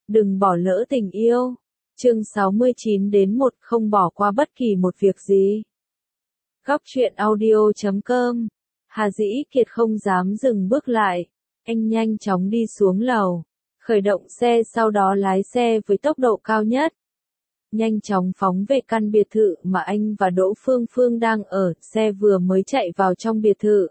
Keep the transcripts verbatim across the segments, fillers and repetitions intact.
Đừng bỏ lỡ tình yêu. Chương sáu mươi chín đến một không bỏ qua bất kỳ một việc gì. Góc truyện audio chấm com. Hà Dĩ Kiệt không dám dừng bước lại. Anh nhanh chóng đi xuống lầu. Khởi động xe sau đó lái xe với tốc độ cao nhất. Nhanh chóng phóng về căn biệt thự mà anh và Đỗ Phương Phương đang ở. Xe vừa mới chạy vào trong biệt thự.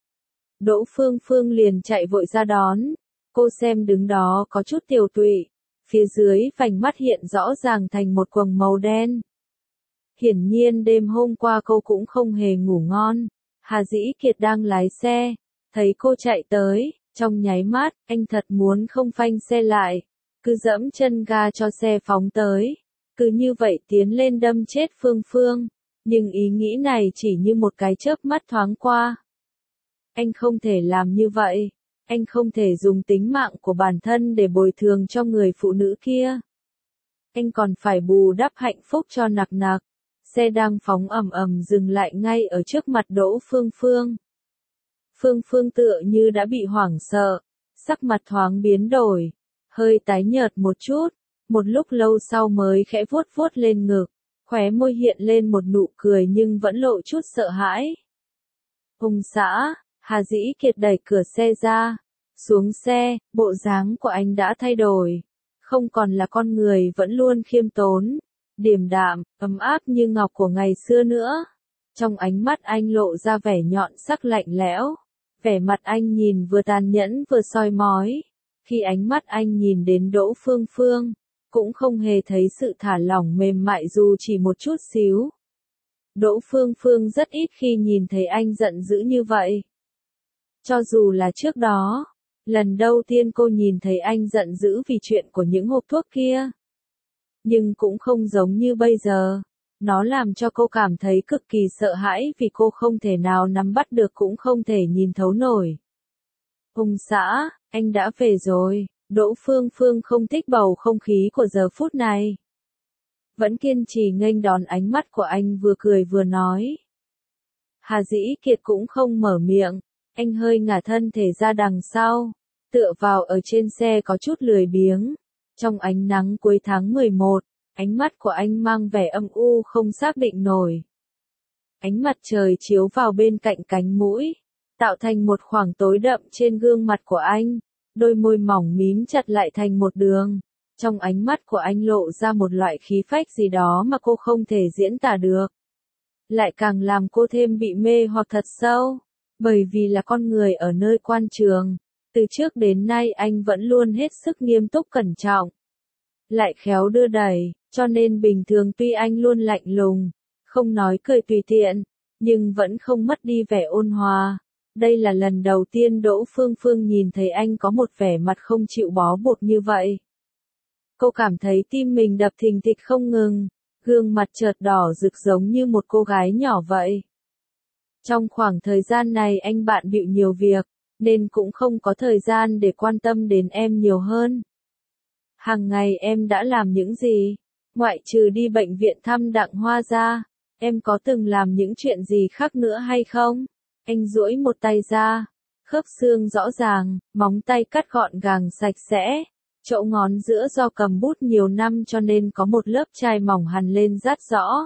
Đỗ Phương Phương liền chạy vội ra đón. Cô xem đứng đó có chút tiều tụy. Phía dưới vành mắt hiện rõ ràng thành một quầng màu đen. Hiển nhiên đêm hôm qua cô cũng không hề ngủ ngon. Hà Dĩ Kiệt đang lái xe. Thấy cô chạy tới, trong nháy mắt, anh thật muốn không phanh xe lại. Cứ dẫm chân ga cho xe phóng tới. Cứ như vậy tiến lên đâm chết Phương Phương. Nhưng ý nghĩ này chỉ như một cái chớp mắt thoáng qua. Anh không thể làm như vậy. Anh không thể dùng tính mạng của bản thân để bồi thường cho người phụ nữ kia. Anh còn phải bù đắp hạnh phúc cho nặc nặc. Xe đang phóng ầm ầm dừng lại ngay ở trước mặt Đỗ Phương Phương. Phương Phương tựa như đã bị hoảng sợ, sắc mặt thoáng biến đổi, hơi tái nhợt một chút, một lúc lâu sau mới khẽ vuốt vuốt lên ngực, khóe môi hiện lên một nụ cười nhưng vẫn lộ chút sợ hãi. Ông xã, Hà Dĩ Kiệt đẩy cửa xe ra, xuống xe, bộ dáng của anh đã thay đổi, không còn là con người vẫn luôn khiêm tốn, điềm đạm, ấm áp như ngọc của ngày xưa nữa. Trong ánh mắt anh lộ ra vẻ nhọn sắc lạnh lẽo, vẻ mặt anh nhìn vừa tàn nhẫn vừa soi mói. Khi ánh mắt anh nhìn đến Đỗ Phương Phương, cũng không hề thấy sự thả lỏng mềm mại dù chỉ một chút xíu. Đỗ Phương Phương rất ít khi nhìn thấy anh giận dữ như vậy. Cho dù là trước đó, lần đầu tiên cô nhìn thấy anh giận dữ vì chuyện của những hộp thuốc kia. Nhưng cũng không giống như bây giờ. Nó làm cho cô cảm thấy cực kỳ sợ hãi vì cô không thể nào nắm bắt được cũng không thể nhìn thấu nổi. Ông xã, anh đã về rồi. Đỗ Phương Phương không thích bầu không khí của giờ phút này. Vẫn kiên trì nghênh đón ánh mắt của anh vừa cười vừa nói. Hà Dĩ Kiệt cũng không mở miệng. Anh hơi ngả thân thể ra đằng sau, tựa vào ở trên xe có chút lười biếng. Trong ánh nắng cuối tháng mười một, ánh mắt của anh mang vẻ âm u không xác định nổi. Ánh mặt trời chiếu vào bên cạnh cánh mũi, tạo thành một khoảng tối đậm trên gương mặt của anh, đôi môi mỏng mím chặt lại thành một đường. Trong ánh mắt của anh lộ ra một loại khí phách gì đó mà cô không thể diễn tả được. Lại càng làm cô thêm bị mê hoặc thật sâu. Bởi vì là con người ở nơi quan trường, từ trước đến nay anh vẫn luôn hết sức nghiêm túc cẩn trọng. Lại khéo đưa đẩy, cho nên bình thường tuy anh luôn lạnh lùng, không nói cười tùy tiện, nhưng vẫn không mất đi vẻ ôn hòa. Đây là lần đầu tiên Đỗ Phương Phương nhìn thấy anh có một vẻ mặt không chịu bó buộc như vậy. Cô cảm thấy tim mình đập thình thịch không ngừng, gương mặt chợt đỏ rực giống như một cô gái nhỏ vậy. Trong khoảng thời gian này anh bận bịu nhiều việc, nên cũng không có thời gian để quan tâm đến em nhiều hơn. Hàng ngày em đã làm những gì? Ngoại trừ đi bệnh viện thăm Đặng Hoa ra, em có từng làm những chuyện gì khác nữa hay không? Anh duỗi một tay ra, khớp xương rõ ràng, móng tay cắt gọn gàng sạch sẽ, chỗ ngón giữa do cầm bút nhiều năm cho nên có một lớp chai mỏng hằn lên rất rõ.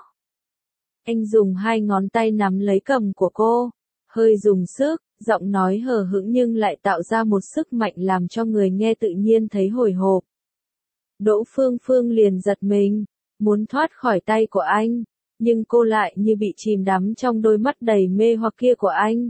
Anh dùng hai ngón tay nắm lấy cầm của cô, hơi dùng sức, giọng nói hờ hững nhưng lại tạo ra một sức mạnh làm cho người nghe tự nhiên thấy hồi hộp. Đỗ Phương Phương liền giật mình, muốn thoát khỏi tay của anh, nhưng cô lại như bị chìm đắm trong đôi mắt đầy mê hoặc kia của anh.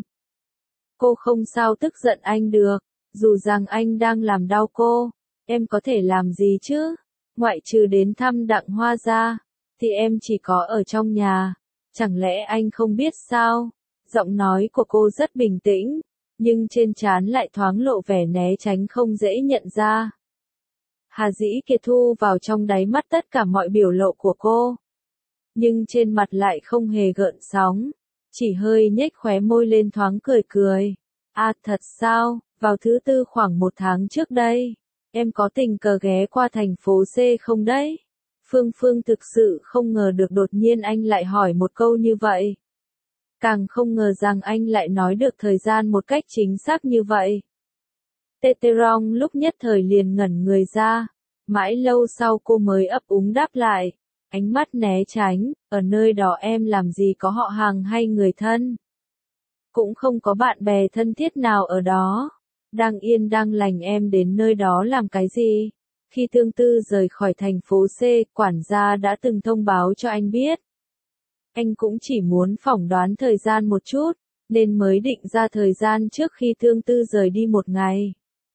Cô không sao tức giận anh được, dù rằng anh đang làm đau cô, em có thể làm gì chứ? Ngoại trừ đến thăm Đặng Hoa ra, thì em chỉ có ở trong nhà. Chẳng lẽ anh không biết sao? Giọng nói của cô rất bình tĩnh, nhưng trên trán lại thoáng lộ vẻ né tránh không dễ nhận ra. Hà Dĩ Kiệt thu vào trong đáy mắt tất cả mọi biểu lộ của cô. Nhưng trên mặt lại không hề gợn sóng, chỉ hơi nhếch khóe môi lên thoáng cười cười. À thật sao, vào thứ tư khoảng một tháng trước đây, em có tình cờ ghé qua thành phố C không đấy? Phương Phương thực sự không ngờ được đột nhiên anh lại hỏi một câu như vậy. Càng không ngờ rằng anh lại nói được thời gian một cách chính xác như vậy. Tê Tê Rong lúc nhất thời liền ngẩn người ra, Mãi lâu sau cô mới ấp úng đáp lại. Ánh mắt né tránh, ở nơi đó em làm gì có họ hàng hay người thân. Cũng không có bạn bè thân thiết nào ở đó. Đang yên đang lành em đến nơi đó làm cái gì? Khi Tương Tư rời khỏi thành phố C, quản gia đã từng thông báo cho anh biết. Anh cũng chỉ muốn phỏng đoán thời gian một chút, nên mới định ra thời gian trước khi Tương Tư rời đi một ngày.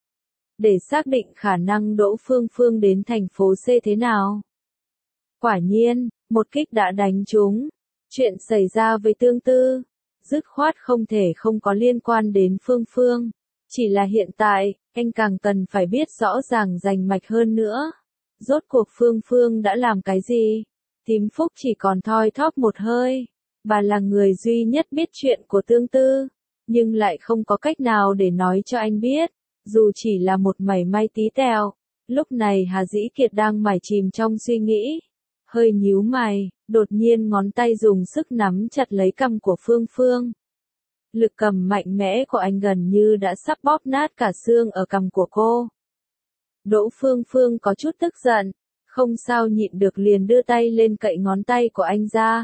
Để xác định khả năng Đỗ Phương Phương đến thành phố C thế nào. Quả nhiên, một kích đã đánh trúng. Chuyện xảy ra với Tương Tư, dứt khoát không thể không có liên quan đến Phương Phương. Chỉ là hiện tại, anh càng cần phải biết rõ ràng rành mạch hơn nữa. Rốt cuộc Phương Phương đã làm cái gì? Tím Phúc chỉ còn thoi thóp một hơi. Bà là người duy nhất biết chuyện của Tương Tư, nhưng lại không có cách nào để nói cho anh biết, dù chỉ là một mảy may tí tẹo. Lúc này Hà Dĩ Kiệt đang mải chìm trong suy nghĩ. Hơi nhíu mày, đột nhiên ngón tay dùng sức nắm chặt lấy cằm của Phương Phương. Lực cầm mạnh mẽ của anh gần như đã sắp bóp nát cả xương ở cằm của cô. Đỗ Phương Phương có chút tức giận, không sao nhịn được liền đưa tay lên cậy ngón tay của anh ra.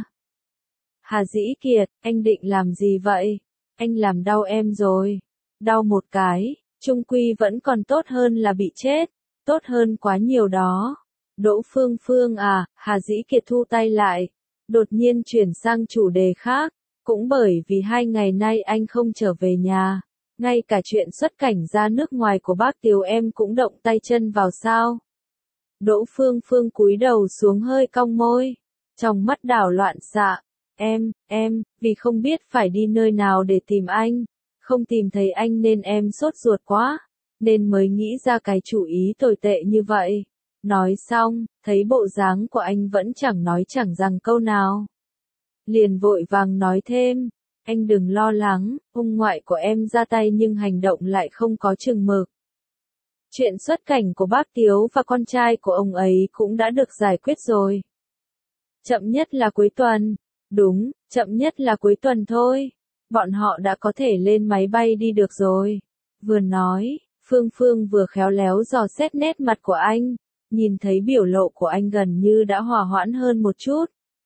Hà Dĩ Kiệt, anh định làm gì vậy? Anh làm đau em rồi. Đau một cái, chung quy vẫn còn tốt hơn là bị chết, tốt hơn quá nhiều đó. Đỗ Phương Phương à, Hà Dĩ Kiệt thu tay lại, đột nhiên chuyển sang chủ đề khác. Cũng bởi vì hai ngày nay anh không trở về nhà, ngay cả chuyện xuất cảnh ra nước ngoài của bác Tiều em cũng động tay chân vào sao. Đỗ Phương Phương cúi đầu xuống hơi cong môi, trong mắt đảo loạn xạ. Em, em, vì không biết phải đi nơi nào để tìm anh, không tìm thấy anh nên em sốt ruột quá, nên mới nghĩ ra cái chủ ý tồi tệ như vậy. Nói xong, thấy bộ dáng của anh vẫn chẳng nói chẳng rằng câu nào. Liền vội vàng nói thêm, anh đừng lo lắng, ông ngoại của em ra tay nhưng hành động lại không có chừng mực. Chuyện xuất cảnh của bác Tiếu và con trai của ông ấy cũng đã được giải quyết rồi. Chậm nhất là cuối tuần, đúng, chậm nhất là cuối tuần thôi, bọn họ đã có thể lên máy bay đi được rồi. Vừa nói, Phương Phương vừa khéo léo dò xét nét mặt của anh, nhìn thấy biểu lộ của anh gần như đã hòa hoãn hơn một chút.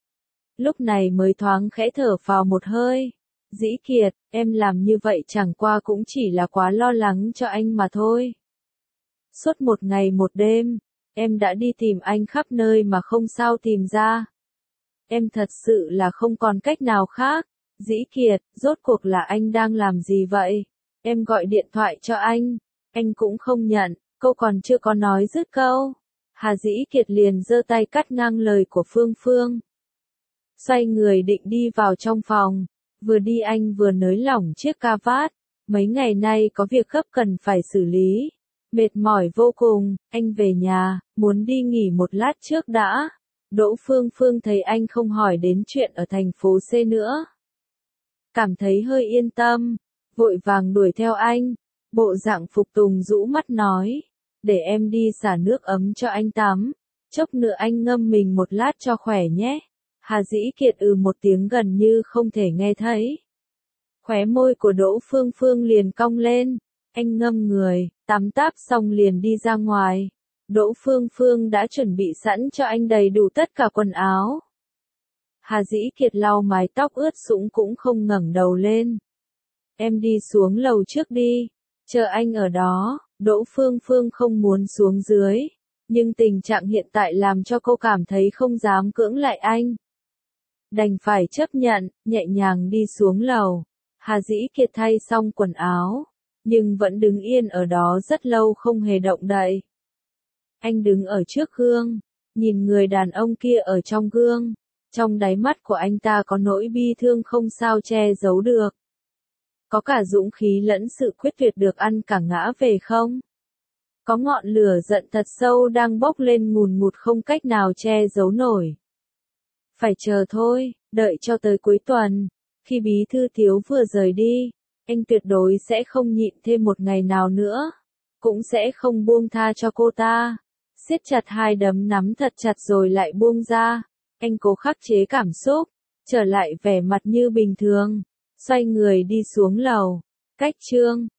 Lúc này mới thoáng khẽ thở phào một hơi. Dĩ Kiệt, em làm như vậy chẳng qua cũng chỉ là quá lo lắng cho anh mà thôi. Suốt một ngày một đêm, em đã đi tìm anh khắp nơi mà không sao tìm ra. Em thật sự là không còn cách nào khác. Dĩ Kiệt, rốt cuộc là anh đang làm gì vậy? Em gọi điện thoại cho anh, anh cũng không nhận, câu còn chưa có nói dứt câu. Hà Dĩ Kiệt liền giơ tay cắt ngang lời của Phương Phương. Xoay người định đi vào trong phòng, vừa đi anh vừa nới lỏng chiếc ca vát, mấy ngày nay có việc gấp cần phải xử lý, mệt mỏi vô cùng, anh về nhà, muốn đi nghỉ một lát trước đã. Đỗ Phương Phương thấy anh không hỏi đến chuyện ở thành phố C nữa, cảm thấy hơi yên tâm, vội vàng đuổi theo anh, bộ dạng phục tùng rũ mắt nói, để em đi xả nước ấm cho anh tắm, chốc nữa anh ngâm mình một lát cho khỏe nhé. Hà Dĩ Kiệt ừ một tiếng gần như không thể nghe thấy. Khóe môi của Đỗ Phương Phương liền cong lên, anh ngâm người, tắm táp xong liền đi ra ngoài. Đỗ Phương Phương đã chuẩn bị sẵn cho anh đầy đủ tất cả quần áo. Hà Dĩ Kiệt lau mái tóc ướt sũng cũng không ngẩng đầu lên. Em đi xuống lầu trước đi, chờ anh ở đó. Đỗ Phương Phương không muốn xuống dưới, nhưng tình trạng hiện tại làm cho cô cảm thấy không dám cưỡng lại anh. Đành phải chấp nhận, nhẹ nhàng đi xuống lầu. Hà Dĩ Kiệt thay xong quần áo, nhưng vẫn đứng yên ở đó rất lâu không hề động đậy. Anh đứng ở trước gương, nhìn người đàn ông kia ở trong gương, trong đáy mắt của anh ta có nỗi bi thương không sao che giấu được. Có cả dũng khí lẫn sự quyết tuyệt được ăn cả ngã về không? Có ngọn lửa giận thật sâu đang bốc lên ngùn ngụt không cách nào che giấu nổi. Phải chờ thôi, đợi cho tới cuối tuần, khi bí thư Thiếu vừa rời đi, anh tuyệt đối sẽ không nhịn thêm một ngày nào nữa, cũng sẽ không buông tha cho cô ta. Siết chặt hai đấm nắm thật chặt rồi lại buông ra, anh cố khắc chế cảm xúc, trở lại vẻ mặt như bình thường, xoay người đi xuống lầu. Cách chương